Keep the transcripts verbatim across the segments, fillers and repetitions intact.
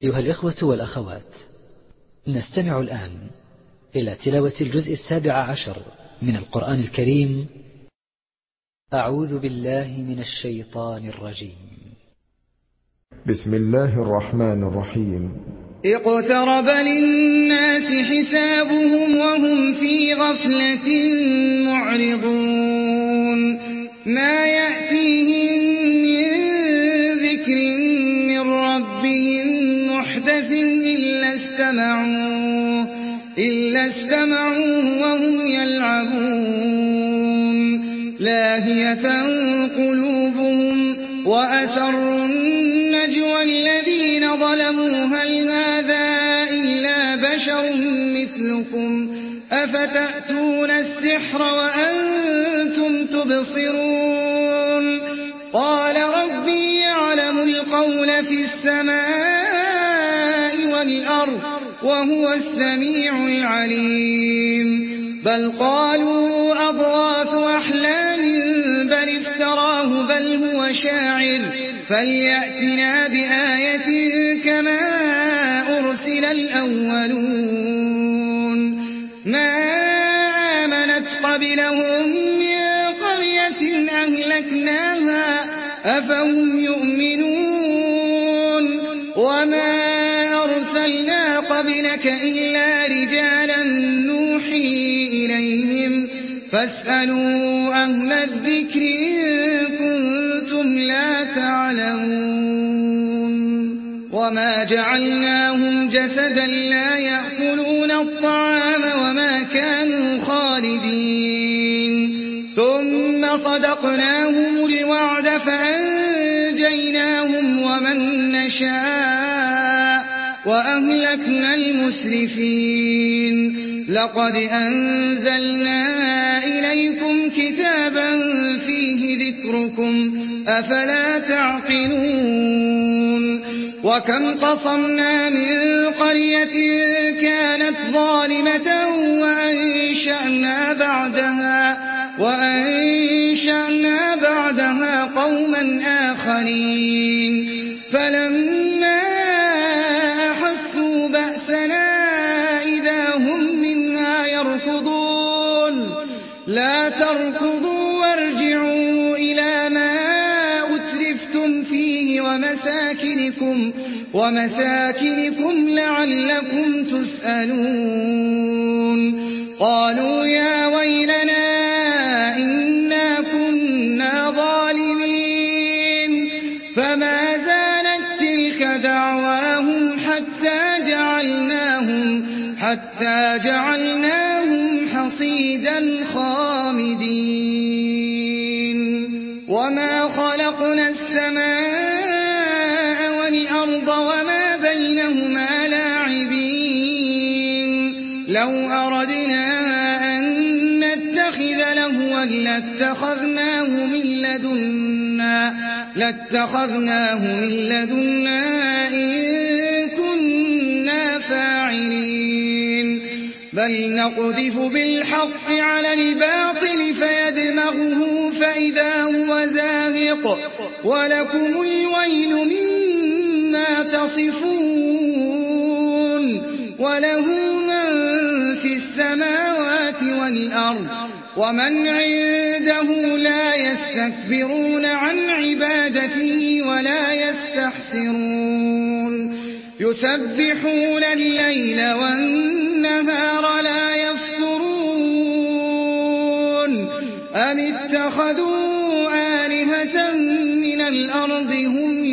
أيها الإخوة والأخوات، نستمع الآن إلى تلاوة الجزء السابع عشر من القرآن الكريم. أعوذ بالله من الشيطان الرجيم. بسم الله الرحمن الرحيم. اقترب للناس حسابهم وهم في غفلة معرضون ما يأتيهم من ذكر من ربهم محدث إلا استمعوه إلا استمعوه وهم يلعبون لاهية قلوبهم وأسروا النجوى الذين ظلموا هل هذا إلا بشر مثلكم أفتأتون السحر وأنتم تبصرون قال ربي يعلم القول في السماء والأرض وهو السميع العليم بل قالوا أضغاث أحلام بل افتراه بل هو شاعر فليأتنا بآية كما أرسل الأولون ما آمنت قبلهم من قرية أهلكناها أفهم يؤمنون وما أرسلنا قبلك إلا رجالا نوحي إليهم فاسألوا أهل الذكر إن كنتم لا تعلمون وما جعلناهم جسدا لا يأكلون الطعام وما كانوا خالدين ثم صدقناهم الوعد فأنجيناهم ومن نشاء وأهلكنا المسرفين لقد أنزلنا إليكم كتابا فيه ذكركم أفلا تعقلون وكم قصمنا من قرية كانت ظالمة وأنشأنا بعدها وأنشأنا بعدها قوما آخرين فلما أحسوا بأسنا إذا هم منها يركضون لا تركضوا وارجعوا إلى ما أترفتم فيه ومساكنكم ومساكنكم لعلكم تسألون قالوا يا ويلنا إنا كنا ظالمين فما زالت تلك دعواهم حتى جعلناهم حتى جعلناهم حصيدا خامدين وما خلقنا السماء والأرض وما بينهما لاعبين لو أردنا أن نتخذ لهوا لاتخذناه من لدنا لاتخذناه من لدنا إن كنا فاعلين بل نقذف بالحق على الباطل فيدمغه فإذا هو زاهق ولكم الويل مما تصفون وله من في السماوات والأرض ومن عنده لا يستكبرون عن عبادته ولا يستحسرون يسبحون الليل والنهار لا يفترون أم اتخذوا آلهة من الأرض هم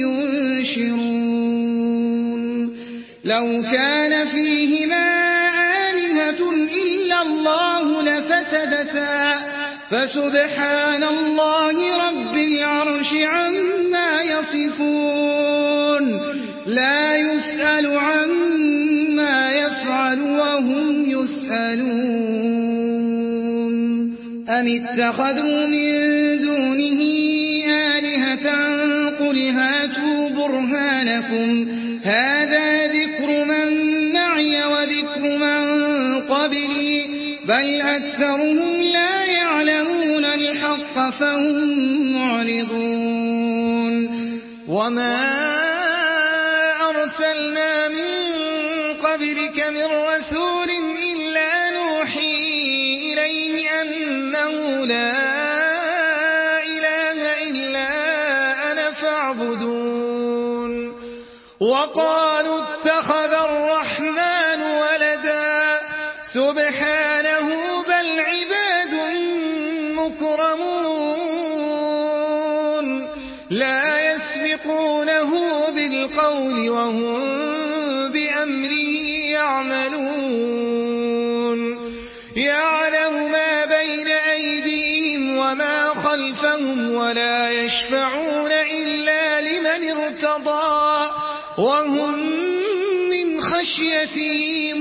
ينشرون لو كان فيهما آلهة إلا الله لفسدتا فسبحان الله رب العرش عما يصفون لا يسأل عما يفعل وهم يسألون أم اتخذوا من دونه آلهة قل هاتوا برهانكم هذا ذكر من معي وذكر من قبلي بل أكثرهم لا يعلمون الحق فهم معرضون وما أرسلنا من قبلك من رسول إلا نوحي إليه أنه لا إله إلا أنا فاعبدون وقالوا اتخذ الرحمن ولدا سبحانه بل عباد مكرمون لا يسبقونه بالقول وهم بأمره يعملون يعلم ما بين أيديهم وما خلفهم ولا يشفعون إلا لمن ارتضى وهم من خشيته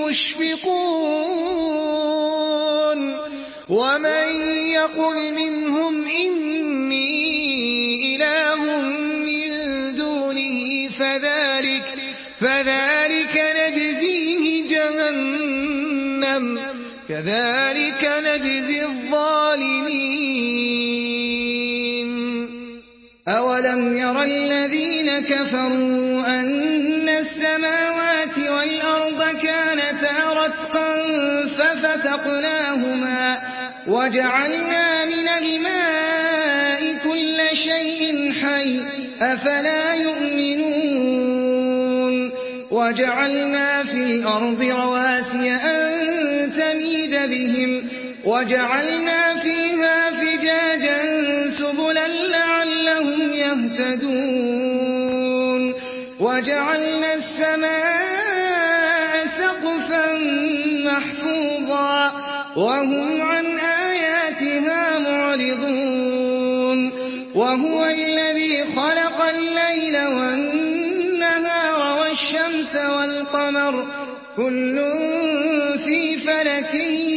مشفقون ومن يقل منهم إني إله من دونه فذلك, فذلك نجزيه جهنم كذلك نجزي الظالمين أولم ير الذين كفروا أن السماوات والأرض كانتا رتقا ففتقناهما وجعلنا من الماء كل شيء حي أفلا يؤمنون وجعلنا في الأرض رواسي أن تميد بهم وجعلنا فيها فجاجا سبلا لعلهم يهتدون وجعلنا السماء سقفا محفوظا وهم عن آياتها معرضون وهو الذي خلق الليل والنهار والشمس والقمر كل في فلك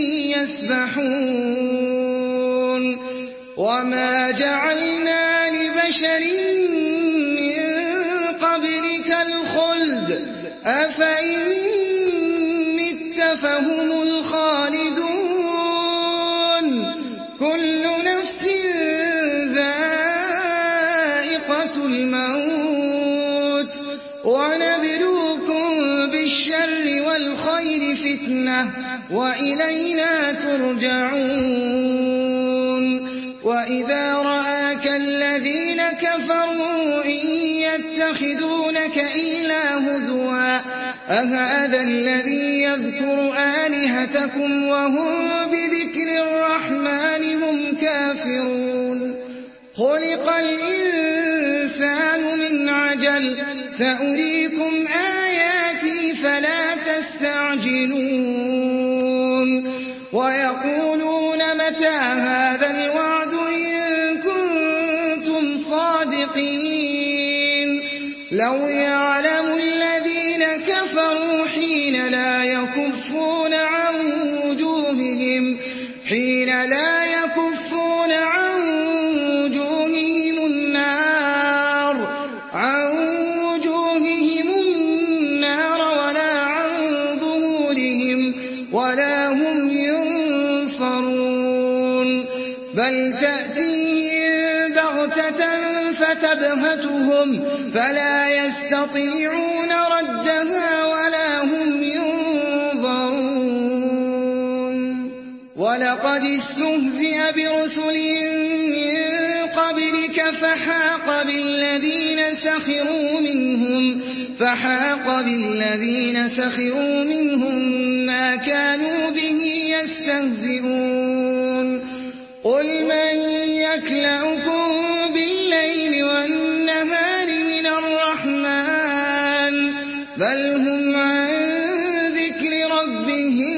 يسبحون وما جعلنا لبشر من قبلك الخلد أفإن مت فهم الخالدون كل نفس ذائقة الموت ونبلوكم بالشر والخير فتنة وإلينا ترجعون وإذا رآك الذين كفروا إن يتخذونك إلا هزوا أهذا الذي يذكر آلهتكم وهم بذكر الرحمن هم كافرون خلق الإنسان من عجل سأريكم آياتي فلا تستعجلون ويقولون متى هذا الوعد إن كنتم صادقين لو يعلم الذين كفروا حين لا يكفون عن وجوههم حين لا يكفون عن وجوههم النار عن وجوههم النار ولا عن ظهورهم ولا هم ينصرون بل تأتيهم بغتة فتبهتهم فلا يستطيعون ردها ولا هم ينظرون ولقد استهزئ برسل من قبلك فحاق بالذين سخروا منهم فحاق بالذين سخروا منهم ما كانوا به يستهزئون قل من يكلؤكم بالليل والنهار من الرحمن بل هم عن ذكر ربهم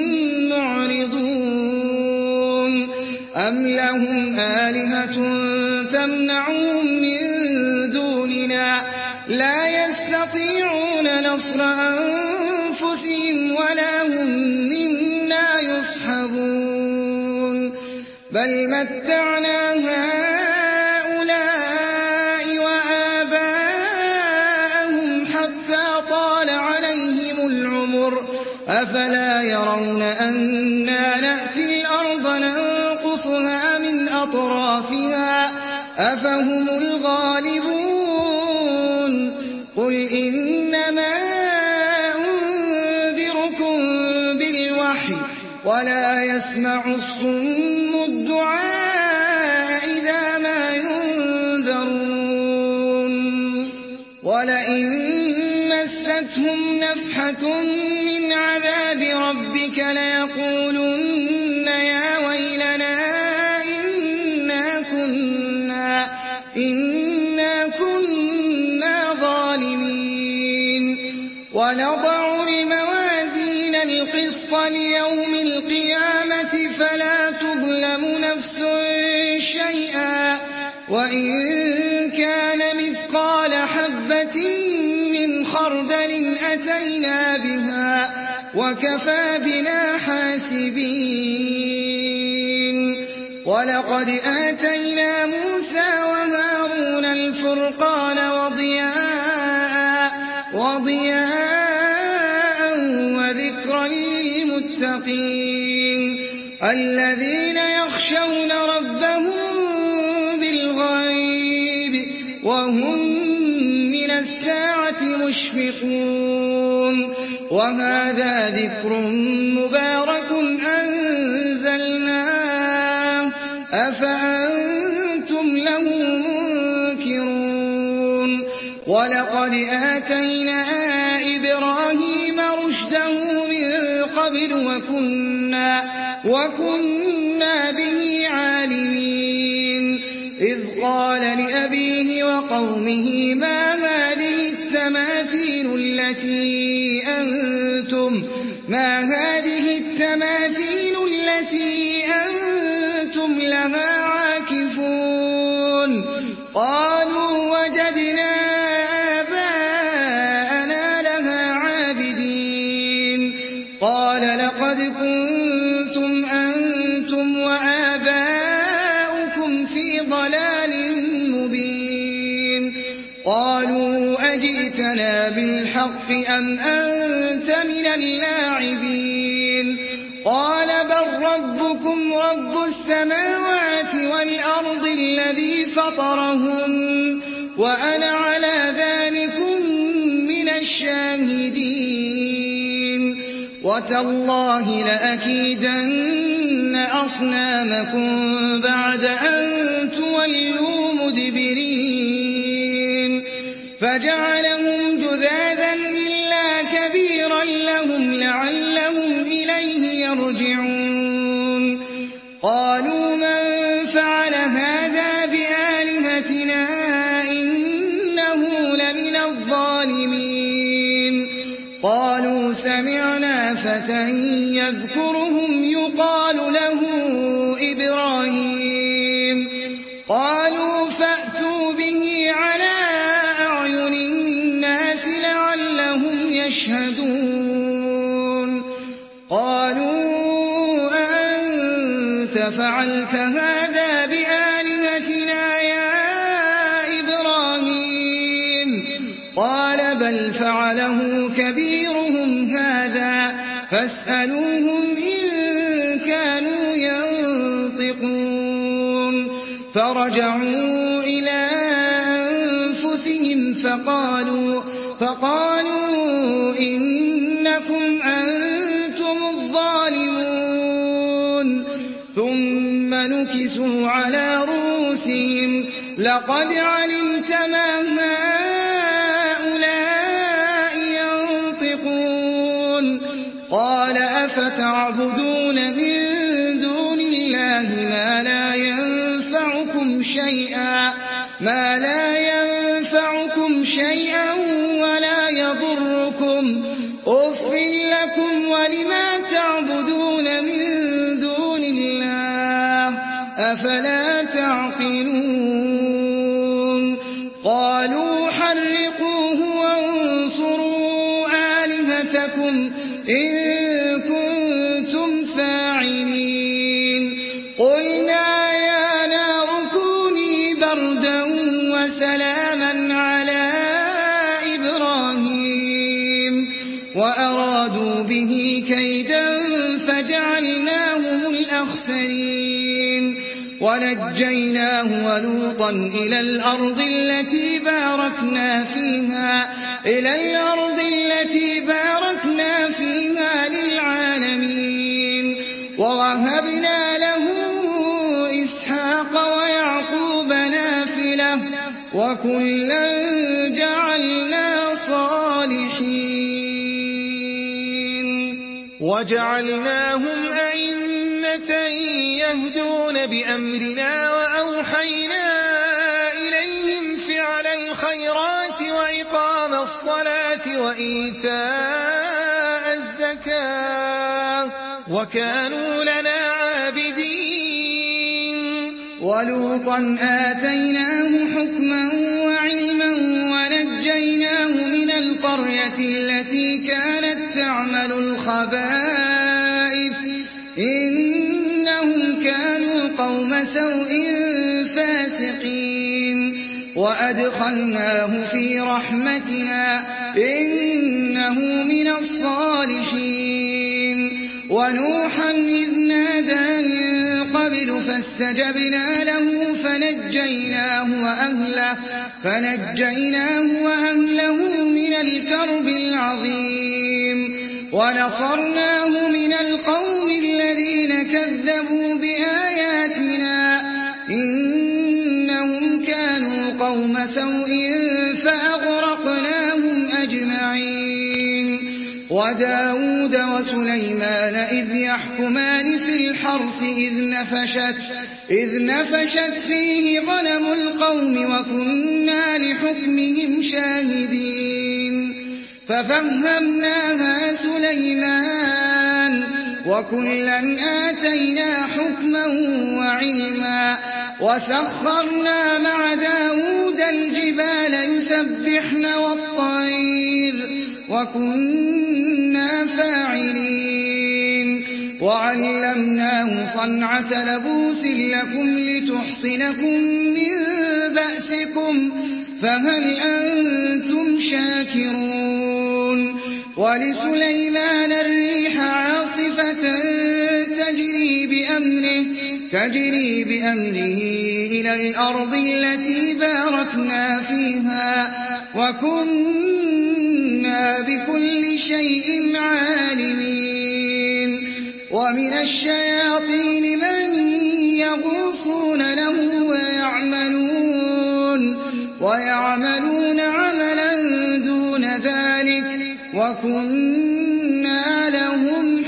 معرضون أم لهم آلهة تمنعهم من دوننا لا يستطيعون نصر أنفسهم ولا هم منا يصحبون بل متعنا هؤلاء وآباءهم حتى طال عليهم العمر أفلا يرون أنا نأتي الأرض ننقصها من أطرافها أفهم الغالبون قل إنما ولا يسمع الصم الدعاء إذا ما ينذرون ولئن مستهم نفحة من عذاب ربك ليقولن يا ويلنا إنا كنا, إنا كنا ظالمين ونضع الموازين القسط ليوم القيامة فلا تظلم نفس شيئا وإن كان مثقال حبة من خردل أتينا بها وكفى بنا حاسبين ولقد آتينا موسى وهارون الفرقان وضياء, وضياء وذكرا للمتقين الذين يخشون ربهم بالغيب وهم من الساعة مشفقون وهذا ذكر مبارك أنزلناه أفأنتم له منكرون ولقد آتينا إبراهيم رشده من قبل وكنا, وكنا به عالمين إذ قال لأبيه وقومه ما هذه التماثيل التي أنتم ما هذه التماثيل التي أنتم لها عاكفون قالوا وجدنا آباءنا لها عابدين قال لقد كنتم أنتم وآباؤكم في ضلال مبين قالوا أجئتنا بالحق أم أنت من اللاعبين قال بل ربكم رب السماوات والأرض الذي فطرهم وأنا على ذلكم من الشاهدين وتالله لأكيدن أصنامكم بعد أن تولوا مدبرين فجعلهم جذاذا إلا كبيرا لهم لعلهم إليه يرجعون قالوا من فعل هذا بآلهتنا إنه لمن الظالمين قالوا سمعنا فتى يذكرهم يقال له إبراهيم قالوا فأتوا به على أعين الناس لعلهم يشهدون قالوا أأنت فعلت هذا بآلهتنا يا إبراهيم قال بل فعله كبيرهم هذا فاسألوهم إن كانوا ينطقون فرجعوا إلى أنفسهم فقالوا, فقالوا إنكم أنتم الظالمون ثم نكسوا على رؤوسهم لقد علمت ما هؤلاء ينطقون قال أفتعبدون من دون الله ما لا ينفعكم شيئا ما لا ينفعكم شيئا ولا يضركم أف لكم ولما تعبدون من دون الله أفلا تعقلون قالوا حرقوه وانصروا آلهتكم إن كنتم فاعلين قلنا يا نار كوني بردا وسلاما على إبراهيم وأرادوا به كيدا فجعلناهم الأخسرين ونجيناه ولوطا إلى الأرض التي باركنا فيها إلى الأرض التي باركنا فيها للعالمين وكلا جعلنا صالحين وجعلناهم أئمة يهدون بأمرنا وأوحينا إليهم فعل الخيرات وإقام الصلاة وإيتاء الزكاة وكانوا لنا عابدين ولوطا آتيناه حكما وعلما ونجيناه من القرية التي كانت تعمل الخبائث إنهم كانوا قوم سوء فاسقين وأدخلناه في رحمتنا إنه من الصالحين ونوحا إذ نادى من قبل فاستجبنا له فنجيناه وأهله, فنجيناه وأهله من الكرب العظيم ونصرناه من القوم الذين كذبوا بآياتنا إنهم كانوا قوم سوء فأغرقناهم أجمعين وداود وسليمان إذ يحكمان في الحرث إذ نفشت, إذ نفشت فيه غنم القوم وكنا لحكمهم شاهدين ففهمناها سليمان وكلا آتينا حكما وعلما وسخرنا مع داود الجبال يسبحن والطير وكنا فاعلين وعلمناه صنعة لبوس لكم لتحصنكم من بأسكم فهل أنتم شاكرون ولسليمان الريح عاصفة تجري بأمره, تجري بأمره إلى الأرض التي باركنا فيها وكنا بكل شيء عالمين ومن الشياطين من يغوصون له ويعملون, ويعملون عملا دون ذلك وكنا لهم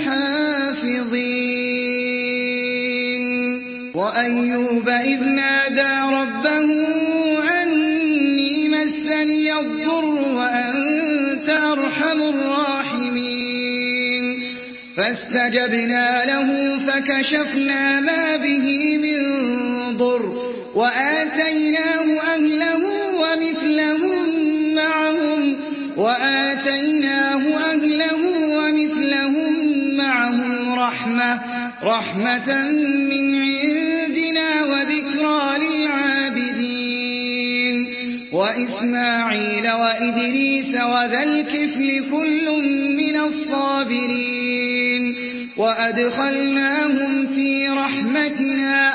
حافظين وأيوب إذ نادى ربه أني مسني الضر وأنت أرحم الراحمين فاستجبنا له فكشفنا ما به من ضر وآتيناه أهله ومثلهم معهم وآتيناه أهله ومثلهم معهم رحمة, رحمة من عندنا وذكرى للعابدين وإسماعيل وإدريس وذا الكفل كل من الصابرين وأدخلناهم في رحمتنا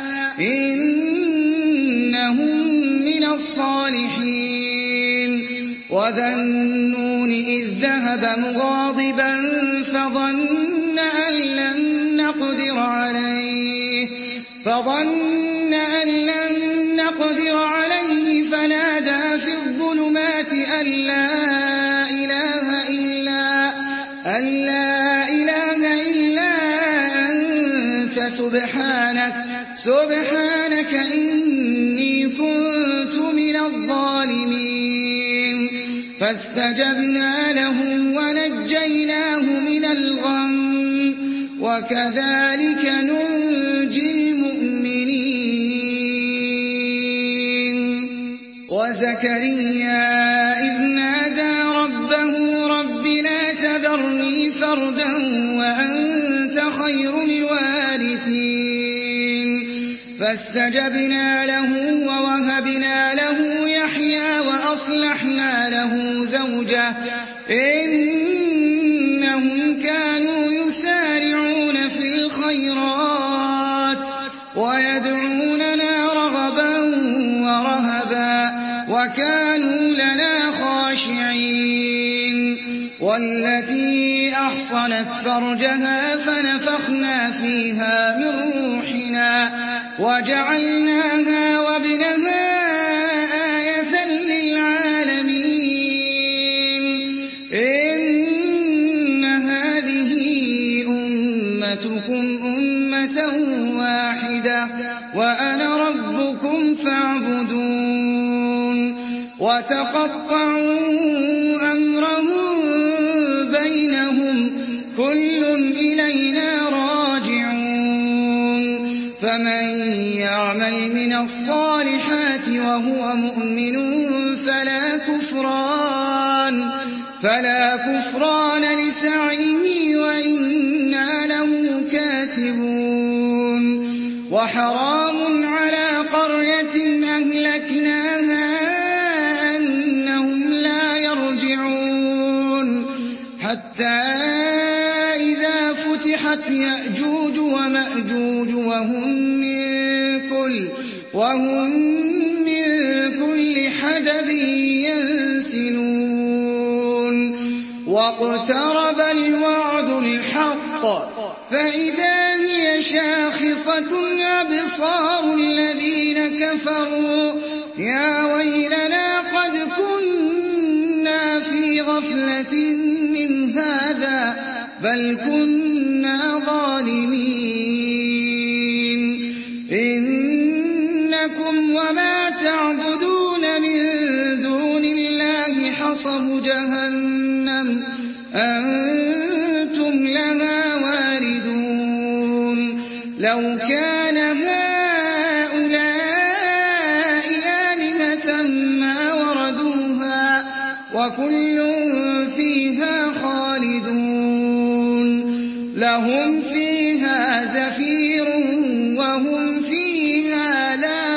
إنهم من الصالحين وذا النون إذ ذهب مغاضبا فظن أن لن نقدر عليه فظن أن لن نقدر عليه فنادى في الظلمات أن لا إله إلا أن لا إله إلا أنت سبحانك سبحانك إني كنت من الظالمين فاستجبنا له ونجيناه من الغم وكذلك ننجي المؤمنين وزكريا إذ نادى ربه رب لا تذرني فردا وأنت خير الوارثين فاستجبنا له ووهبنا له يحيى وأصلحنا له زوجه إنهم كانوا يسارعون في الخيرات ويدعوننا رغبا ورهبا وكانوا لنا خاشعين والتي أحصنت فرجها فنفخنا فيها من روحنا وجعلناها وابنها آية هذه أمتكم أمة واحدة وأنا ربكم فاعبدون وتقطعوا أمرهم بينهم كل إلينا راجعون فمن يعمل من الصالحات وهو مؤمن فلا كفران فلا كفران لسعيه وإنا له كاتبون وحرام على قرية أهلكناها أنهم لا يرجعون حتى إذا فتحت يأجوج ومأجوج وهم من كل وهم من كل حدب ينسلون واقترب الوعد الحق فإذا هي شاخصة أبصار الذين كفروا يا ويلنا قد كنا في غفلة من هذا بل كنا ظالمين إنكم وما تعبدون من دون الله حصب جهنم أنتم لها واردون لو كان هؤلاء آلهة ما وردوها وكل فيها خالدون لهم فيها زفير وهم فيها لا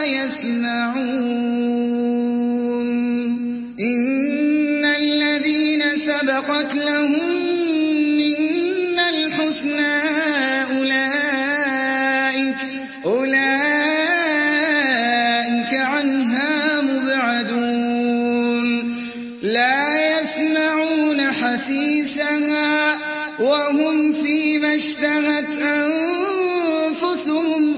يسمعون إن الذين سبقت لهم منا الحسنى أولئك أولئك عنها مبعدون لا يسمعون حسيسها وهم فيما اشتهت أنفسهم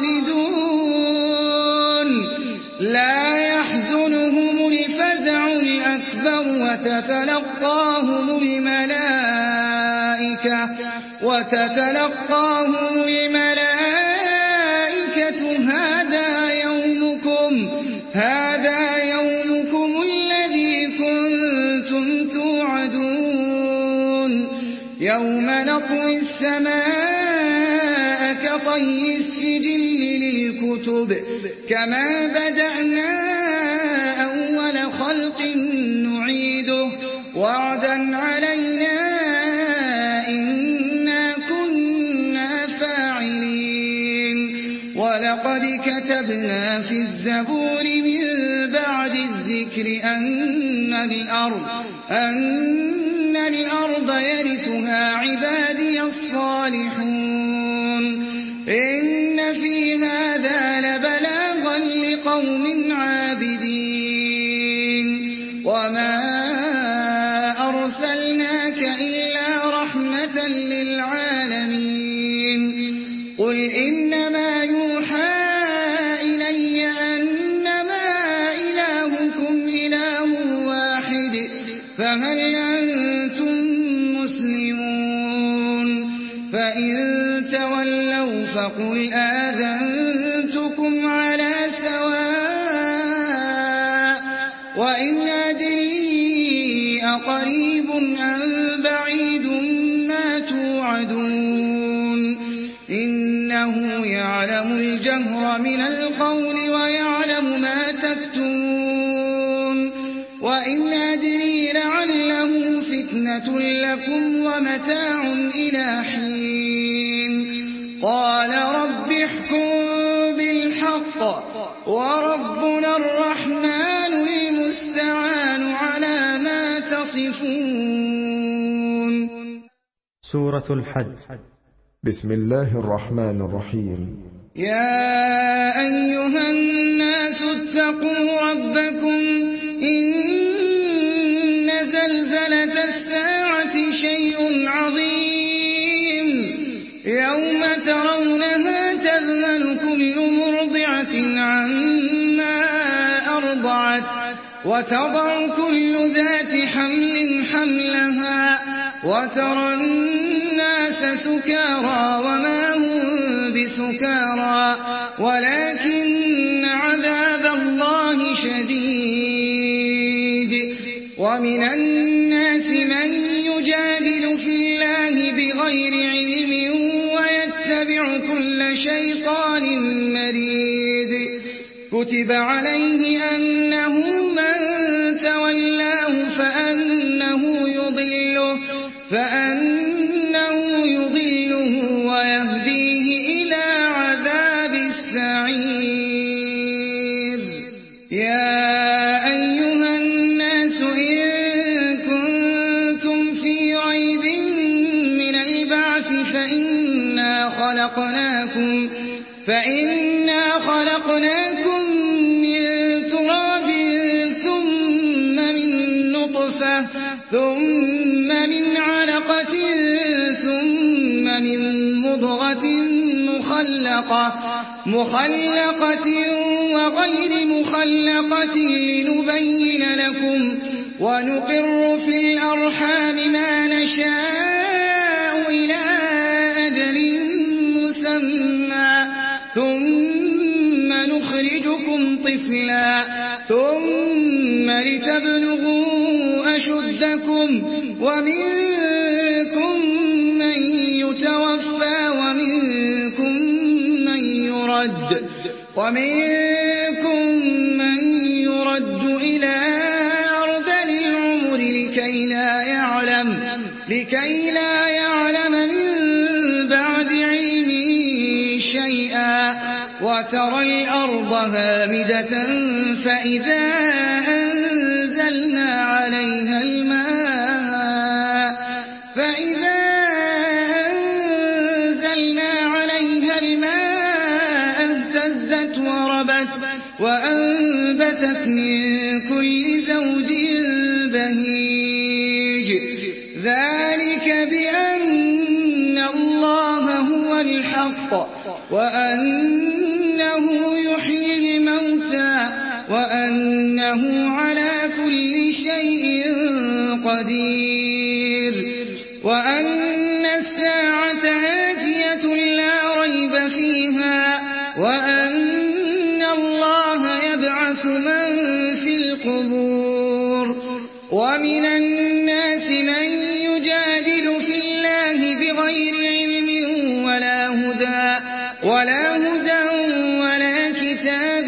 خالدون لا يحزنهم الفزع الأكبر وتتلقاهم الملائكة وتتلقاهم الملائكة هذا يومكم هذا يومكم الذي كنتم توعدون يوم نطوي السماء كطي السجل للكتب كما بدأنا أول خلق نعيده وعدا علينا إنا كنا فاعلين ولقد كتبنا في الزبور من بعد الذكر أن الأرض أن الأرض يرثها عبادي الصالحون إن في هذا لبلاغا لقوم عابدين وما أرسلناك إلا رحمة للعالمين قل إنما يوحى إلي أنما إلهكم إله واحد فهل أنتم مسلمون فإن تولوا فقل آذنتكم على سواء وإن أدري أقريب أم بعيد ما توعدون إنه يعلم الجهر من القول ويعلم ما تكتمون وإن أدري لعله فتنة لكم ومتاع إلى حين قال رب احكم بالحق وربنا الرحمن المستعان على ما تصفون. سورة الحج. بسم الله الرحمن الرحيم. يا أيها الناس اتقوا ربكم إن زلزلة الساعة شيء عظيم يوم ترونها تذهل كل مرضعة عما أرضعت وتضع كل ذات حمل حملها وترى الناس سكارى وما هم بسكارى ولكن عذاب الله شديد ومن الناس من يجادل في الله بغير علم ويتبع كل شيطان مريد كتب عليه أنه من تولاه فأنه يضله فأنه يضله ويهديه إلى عذاب السعير يا أيها الناس إن كنتم في ريب من البعث فإنا خلقناكم فإنا خلقناكم من تراب ثم من نطفة ثم من علقة ثم من مضغة مخلقة مخلقة وغير مخلقة لنبين لكم ونقر في الأرحام ما نشاء إلى أجل مسمى ثم نخرجكم طفلا ثم لتبلغوا أشدكم ومنكم من يتوفى ومنكم من يرد ومنكم من يرد إلى أرذل العمر لكي لا يعلم لكي لا يعلم من بعد علم شيئا وترى الأرض هامدة فإذا أنزلنا عليها الماء فإذا أنزلنا عليها الماء اهتزت وربت وأنبتت من كل زوج بهيج ذلك بأن الله هو الحق وأنه يحيي الموتى وأنه على كل شيء قدير وأن الساعة آتية لا ريب فيها وأن الله يبعث من في القبور ومن الناس من يجادل في الله بغير علم ولا هدى ولا هدى ولا كتاب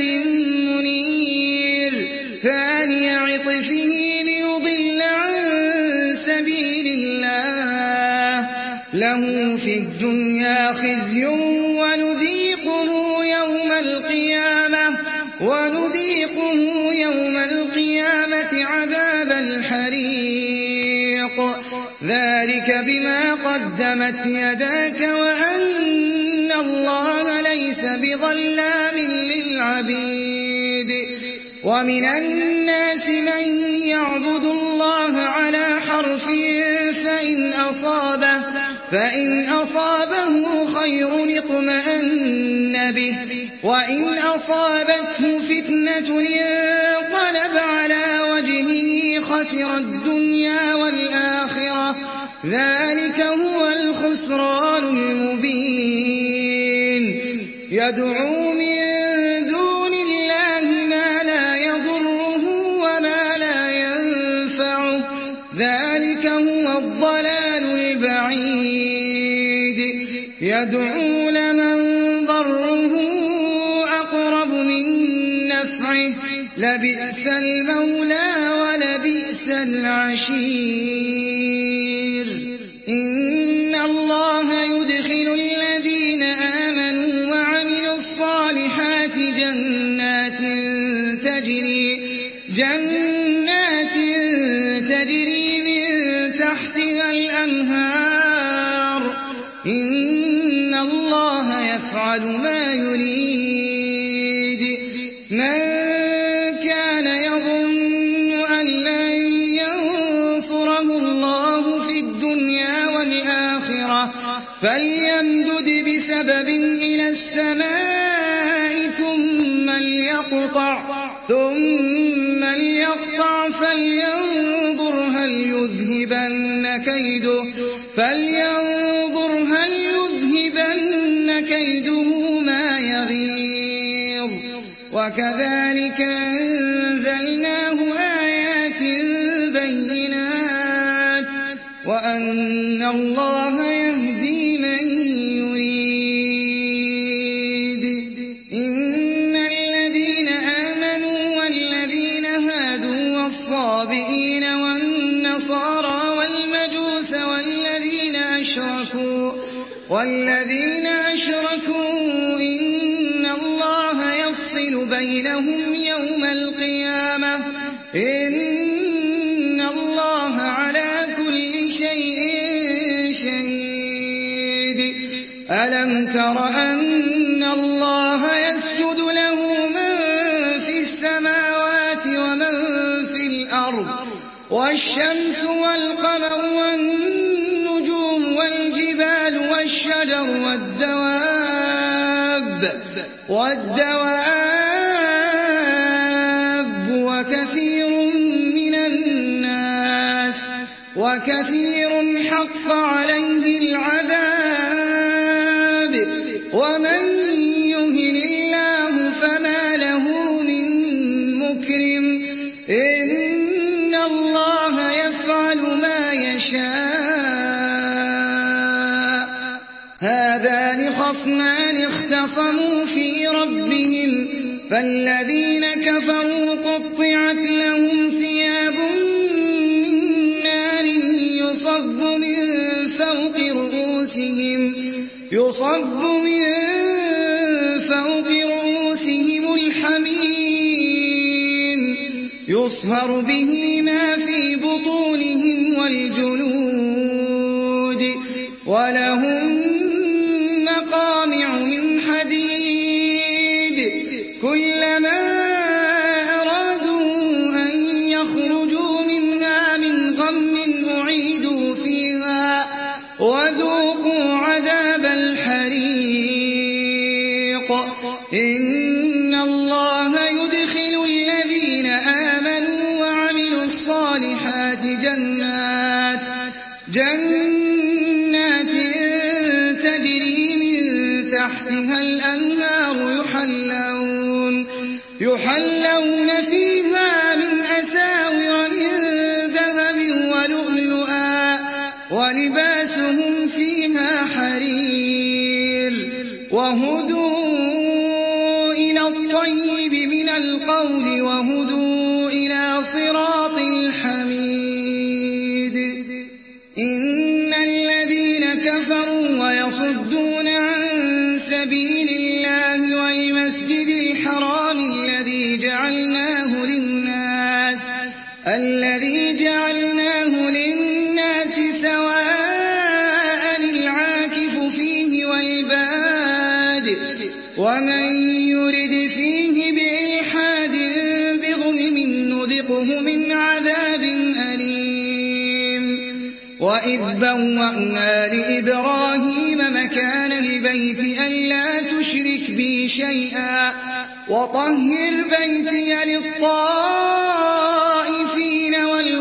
منير ثاني عطفه ليضل عن سبيل الله له في الدنيا خزي ونذيقه يوم القيامة ونذيقه يوم القيامة عذاب الحريق ذلك بما قدمت يداك وأن الله ليس بظلام للعبيد ومن الناس من يعبد الله على حرف فإن أصابه فإن أصابه خير اطمأن به وإن أصابته فتنة انقلب على وجهه خسر الدنيا والآخرة ذلك هو الخسران المبين يدعو من دون الله ما لا يضره وما لا ينفعه ذلك هو الضلال البعيد يدعو لمن ضره أقرب من نفعه لبئس المولى ولبئس العشير إن الله يدخل الذين آمنوا وعملوا الصالحات جنات تجري جنات تجري من تحتها الأنهار إن الله يفعل ما يريد من كان يظن أن لن ينصره الله في الدنيا والآخرة فليمدد بسبب إلى السماء ثم ليقطع ثم من يقطع فلينظر هل يذهبن كيده فلينظر هل يذهبن كيده ما يغيظ وكذلك أنزلناه آيات بينات وأن الله يهدي من يريد إن الذين آمنوا والذين هادوا والصابئين والنصارى والمجوس والذين أشركوا والذين أشركوا إن الله يفصل بينهم يوم القيامة إن الله على كل شيء شهيد ألم تر أن الله يسجد له من في السماوات ومن في الأرض والشمس والقمر والنجوم والجبال والشجر والدواب والدواب وكثير من الناس وكثير حق عليه العذاب ومن يهن الله فما له من مكرم إن الله يفعل ما يشاء هذان خصمان اختصموا في ربهم فالذين كفروا قطعت لهم ثياب من نار يصب من فوق رؤوسهم يصب من فوق رؤوسهم الحميم يصهر به ما في بطونهم والجلود ولهم مقامع من حديد كلما أرادوا أن يخرجوا منها من غم أعيدوا فيها وذوقوا عذاب الحريق إن الله يدخل الذين آمنوا وعملوا الصالحات جنات جنات تجري من تحتها الأنهار يحلون يحلون فيها من أساور من ذهب ولؤلؤا ولباسهم فيها حرير وهدوا إلى الطيب من القول وهدوا إلى صراط الحميد إن الذين كفروا ويصدون عن سبيل الله والمسجد الحرام الذي جعلناه للناس الذي جعلناه للناس سواء العاكف فيه والباد ومن يرد فيه بإلحاد بظلم نذقه من عذاب أليم وإذ بوأنا لإبراهيم مكان البيت ألا تشرك بي شيئا وطهر بيتي للطائفين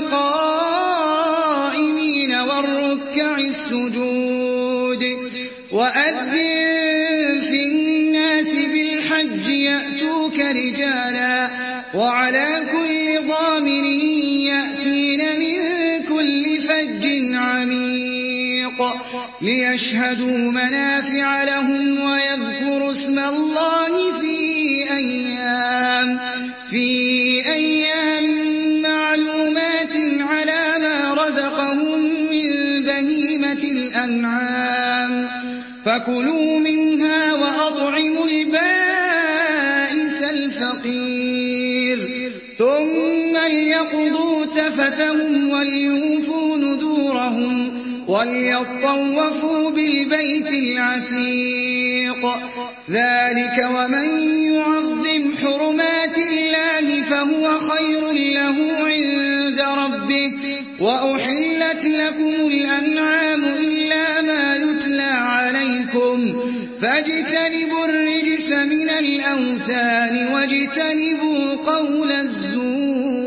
والقائمين والركع السجود وأذن في الناس بالحج يأتوك رجالا وعلى كل ضامر يأتين من كل فج عميق ليشهدوا منافع لهم ويذكروا اسم الله في أيام في أيام معلومات على ما رزقهم من بهيمة الأنعام فكلوا منها وأطعموا البائس الفقير ثم ليقضوا تفتهم وليوفوا نذورهم وليطوفوا بالبيت العتيق ذلك ومن يعظم حرمات الله فهو خير له عند ربه وأحلت لكم الأنعام إلا ما يتلى عليكم فاجتنبوا الرجس من الأوثان واجتنبوا قول الزور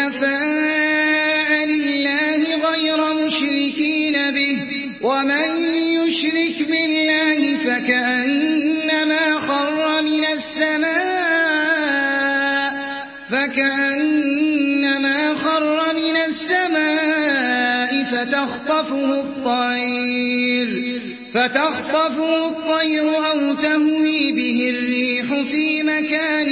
حنفاء لله غير مشركين به ومن يشرك بالله فكأنما خر من السماء فكأنما خر من السماء فتخطفه الطير فتخطفه الطير أو تهوي به الريح في مكان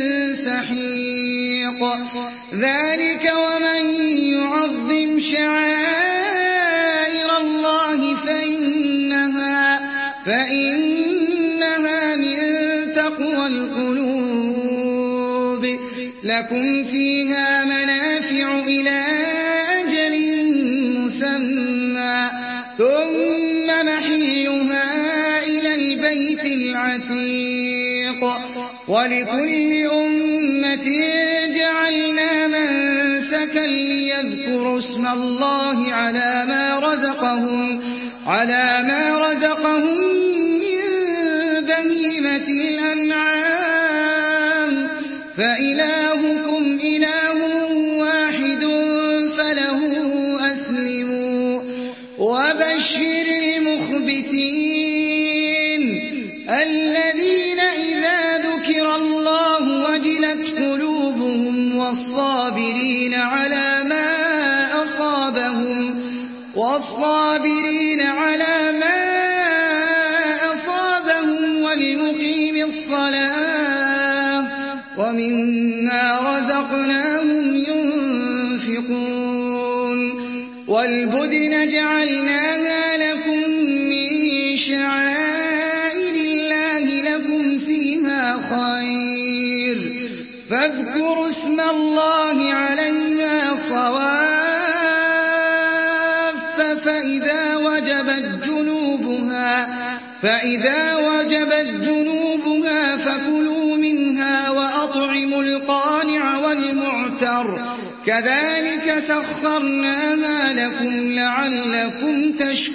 سحيق ذلك ومن يعظم شعائر الله فإنها, فإنها من تقوى القلوب لكم فيها منافع إلى أجل مسمى ثم محلها إلى البيت العتيق ولكل أمة جعلنا منسكا ليذكروا اسم الله على ما رزقهم على ما رزقهم من بهيمة الأنعام فإلهكم إله واحد فله أسلموا وبشر المخبتين الذين إذا ذكر الله وجلت قلوبهم والصابرين على ما أصابهم والصابرين على ما أصابهم والمقيم الصلاة ومما رزقناهم ينفقون والبدن جعلناها لكم من شعائر الله لكم فيها خير فاذكروا اسم الله عليها صواف فإذا وجبت جنوبها فإذا وجبت جنوبها فكلوا منها وأطعموا القانع والمعتر كذلك سخرناها لكم لعلكم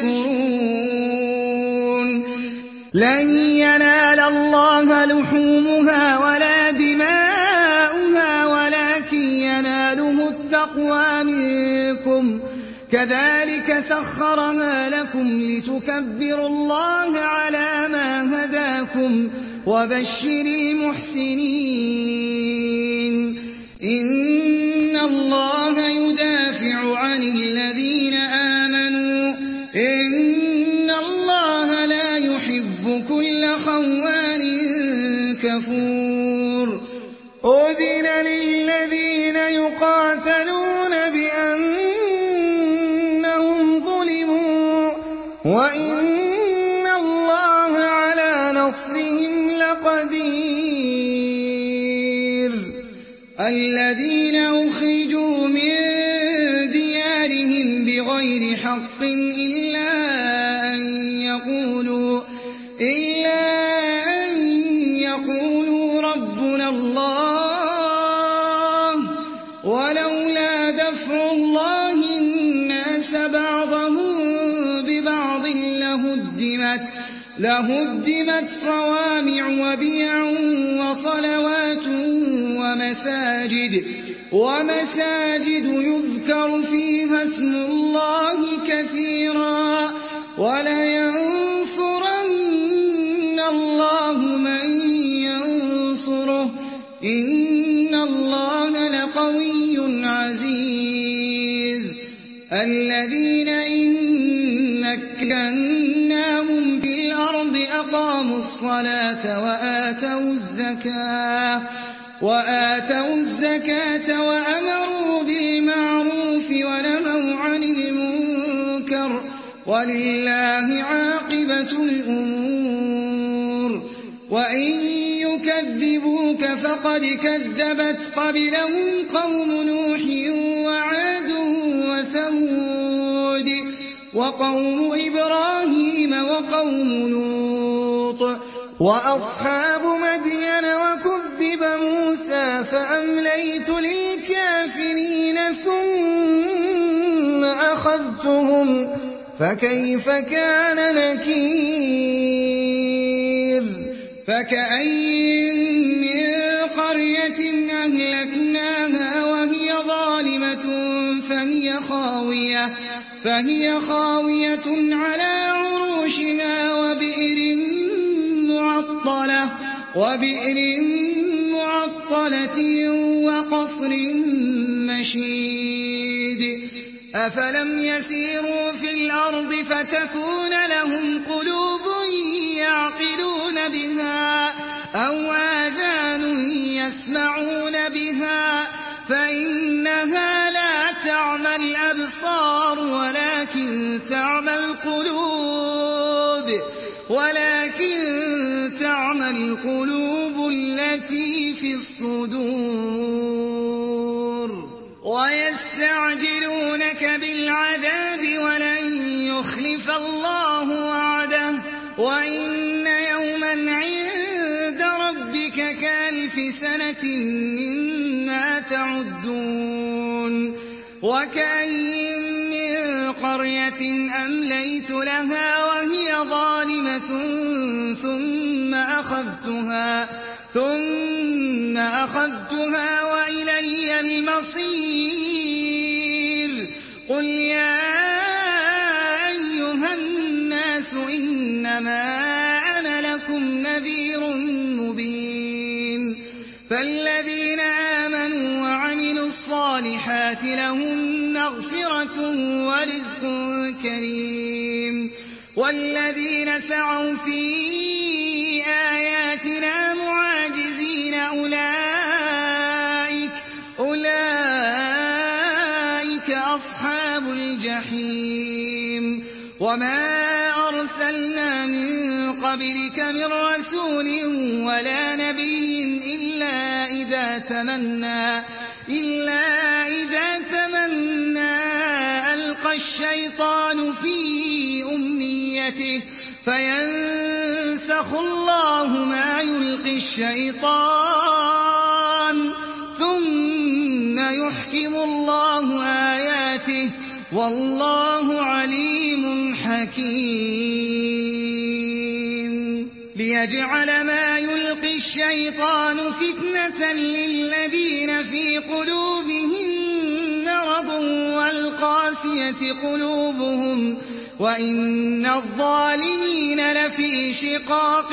تشكرون لن ينال الله لحومها ولا دماؤها ولكن يناله التقوى منكم كذلك سخرها لكم لتكبروا الله على ما هداكم وبشر المحسنين إن الله يدافع عن الذين آمنوا إن الله لا يحب كل خوان كفور أذن للذين يقاتلون بأنهم ظلموا وإن الله على نصرهم لقدير الذين أخرجوا من ديارهم بغير حق إلا أن يقولوا إلا أن يقولوا ربنا الله ولولا دفع الله الناس بعضهم ببعض لهدمت لهدمت صوامع وبيع وصلوات ومساجد ومساجد يذكر فيها اسم الله كثيرا ولينصرن الله من ينصره إن الله لقوي عزيز الذين إن مكناهم في الأرض أقاموا الصلاة وآتوا الزكاة وآتوا الزكاة وأمروا بالمعروف ونهوا عن المنكر ولله عاقبة الأمور وإن يكذبوك فقد كذبت قبلهم قوم نوح وعاد وثمود وقوم إبراهيم وقوم لوط وأصحاب مدين وكذب موسى فأمليت للكافرين ثم أخذتهم فكيف كان نكير فكأين من قرية أهلكناها وهي ظالمة خاوية فهي خاوية على عروشها وبئر معطلة وبئر معطلة وقصر مشيد أفلم يسيروا في الأرض فتكون لهم قلوب يعقلون بها أو آذان يسمعون بها فإنها لا تعمى الأبصار ولكن تعمى القلوب ولكن تعمى القلوب التي في الصدور ويستعجلونك بالعذاب ولن يخلف الله وعده وإن يوما عند ربك كألف سنة مما تعدون وكأين من قرية أمليت لها وهي ظالمة ثم أخذتها ثم أخذتها وإلي المصير قل يا أيها الناس إنما أنا لكم نذير مبين فالذين آمنوا وعملوا الصالحات لهم مغفرة ورزق كريم والذين سعوا في آياتنا معاجزين أولئك أولئك أصحاب الجحيم وما أرسلنا من قبلك من رسول ولا نبي إلا إذا تمنى إلا إذا تمنى ألقى الشيطان في أمنيته فينسخ الله ما يلقي الشيطان ثم يحكم الله آياته والله عليم حكيم ليجعل ما يلقي الشيطان فتنة للذين في قلوبهم مرض والقاسية قلوبهم وإن الظالمين لفي شقاق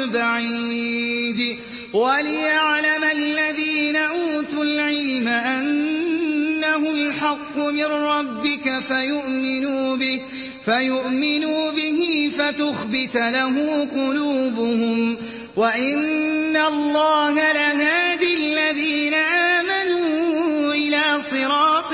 بعيد وليعلم الذين أوتوا العلم أنه الحق من ربك فيؤمنوا به فيؤمنوا به فتخبت له قلوبهم وإن الله لهادي الذين آمنوا إلى صراط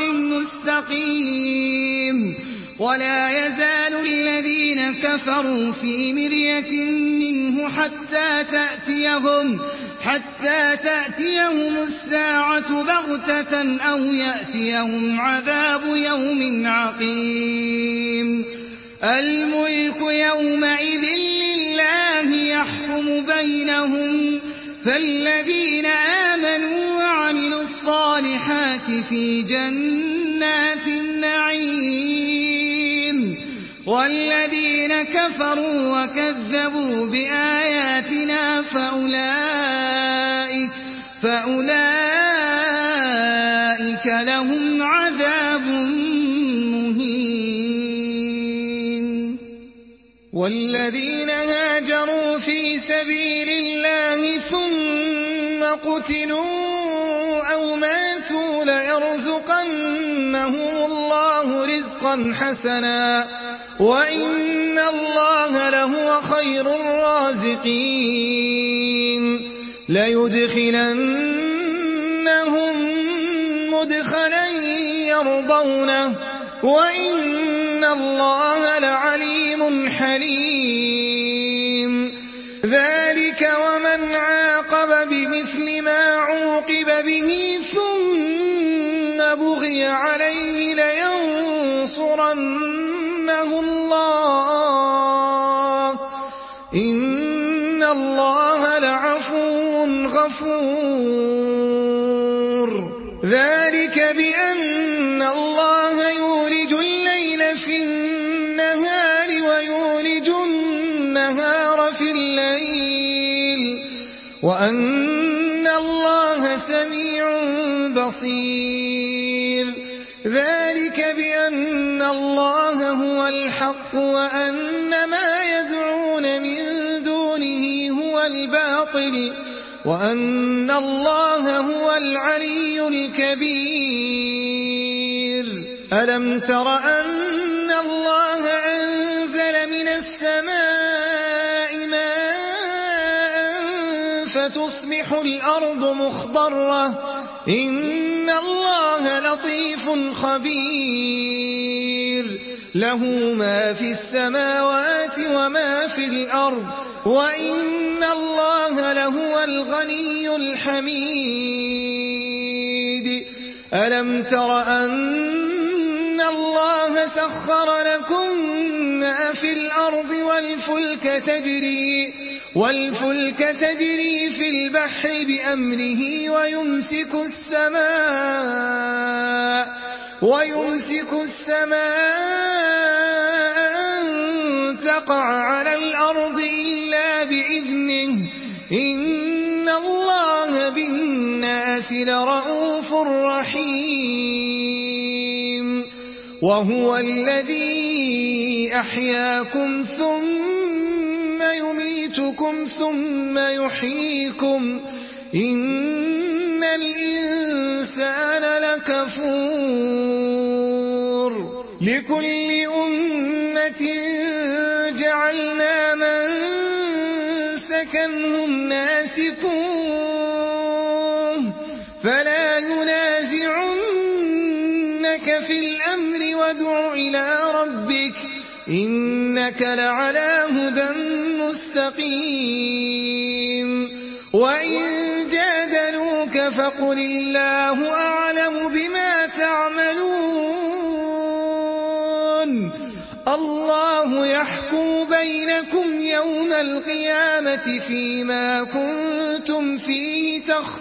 مستقيم ولا يزال الذين كفروا في مرية منه حتى تأتيهم حتى تأتيهم الساعة بغتة أو يأتيهم عذاب يوم عقيم الملك يومئذ لله يحكم بينهم فالذين آمنوا وعملوا الصالحات في جنات النعيم والذين كفروا وكذبوا بآياتنا فأولئك فأولئك لهم عذاب مهين والذين هاجروا في سبيل الله ثم قتلوا أو ماتوا ليرزقنهم الله رزقا حسنا وإن الله لهو خير الرازقين ليدخلنهم مدخلا يرضونه وإن الله لعليم حليم ذلك ومن عاقب بمثل ما عوقب به ثم بغي عليه لينصرنه الله إن الله لعفو غفور ذلك بأن الله يولج الليل في النهار ويولج النهار في الليل وأن الله سميع بصير ذلك بأن الله هو الحق وأن ما يدعون من دونه هو الباطل وأن الله هو العلي الكبير ألم تر أن الله أنزل من السماء ماء فتصبح الأرض مخضرة إن الله لطيف خبير له ما في السماوات وما في الأرض وإن الله لهو الغني الحميد ألم تر أن الله سخر لكم ما في الأرض والفلك تجري والفلك تجري في البحر بأمره ويمسك السماء ويمسك السماء أن تقع على الأرض إلا بإذنه إن الله بالناس لرؤوف رحيم وهو الذي أحياكم ثم يميتكم ثم يحييكم إن الإنسان لكفور لكل أمة جعلنا منسكا هم ناسكوه فلا ينازعنك في الأمر وادع إلى ربك إنك لعلى هدى مستقيم وإن جادلوك فقل الله أعلم بما تعملون الله يحكم بينكم يوم القيامة فيما كنتم فيه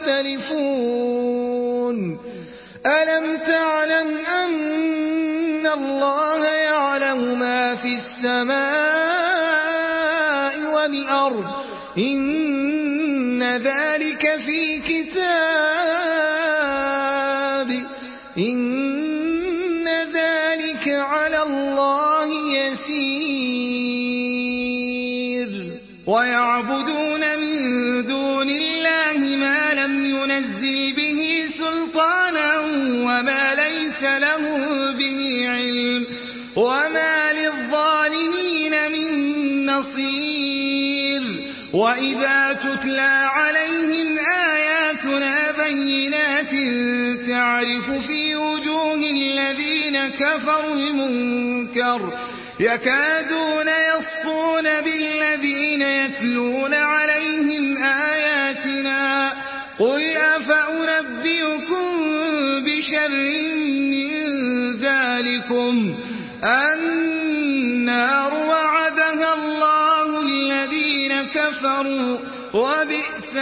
تختلفون ألم تعلم أن الله يعلم ما في السماء والأرض إن ذلك في كتاب إن ذلك على الله يسير ويعبدون من دون الله ما لم ينزل به سلطانا وما ليس له به علم وما للظالمين من نصير وإذا تتلى عليهم آياتنا بينات تعرف في وجوه الذين كفروا المنكر يكادون يسطون بالذين يتلون عليهم آياتنا قل أفأنبئكم بشر من ذلكم النار وعدها الله الذين كفروا وبئس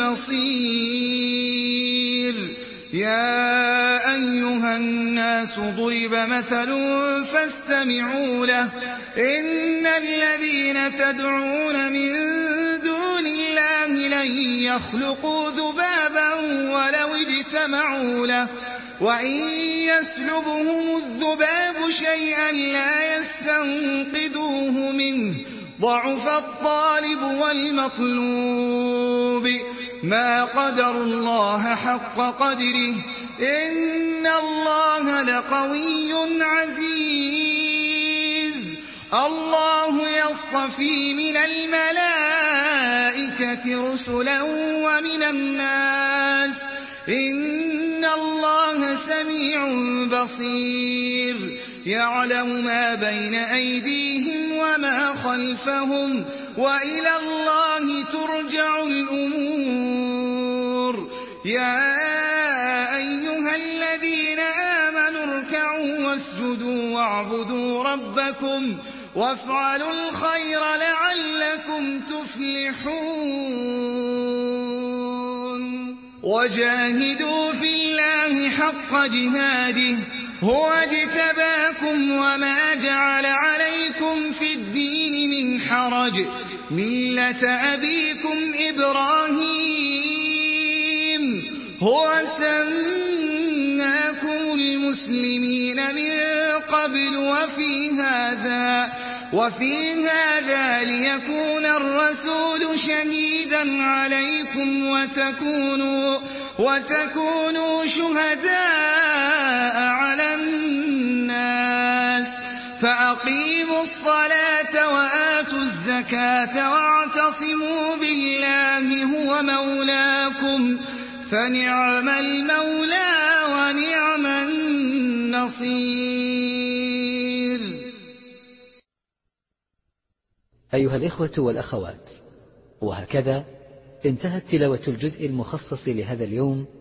المصير يا أيها الناس ضرب مثل فاستمعوا له إن الذين تدعون من دون الله لن يخلقوا ذبابا ولو اجتمعوا له وإن يسلبهم الذباب شيئا لا يستنقذوه منه ضعف الطالب والمطلوب ما قدر الله حق قدره إن الله لقوي عزيز الله يصطفي من الملائكة رسلا ومن الناس إن الله سميع بصير يعلم ما بين أيديهم وما خلفهم وإلى الله ترجع الأمور يا أيها الذين آمنوا اركعوا واسجدوا واعبدوا ربكم وافعلوا الخير لعلكم تفلحون وجاهدوا في الله حق جهاده هو اجتباكم وما جعل عليكم في الدين من حرج ملة أبيكم إبراهيم هو سماكم المسلمين من قبل قبل وفي هذا وفي هذا ليكون الرسول شهيدا عليكم وتكونوا وتكونوا شهداء على الناس فأقيموا الصلاة وآتوا الزكاة واعتصموا بالله هو مولاكم فنعم المولى ونعم النصير. أيها الإخوة والأخوات، وهكذا انتهت تلاوة الجزء المخصص لهذا اليوم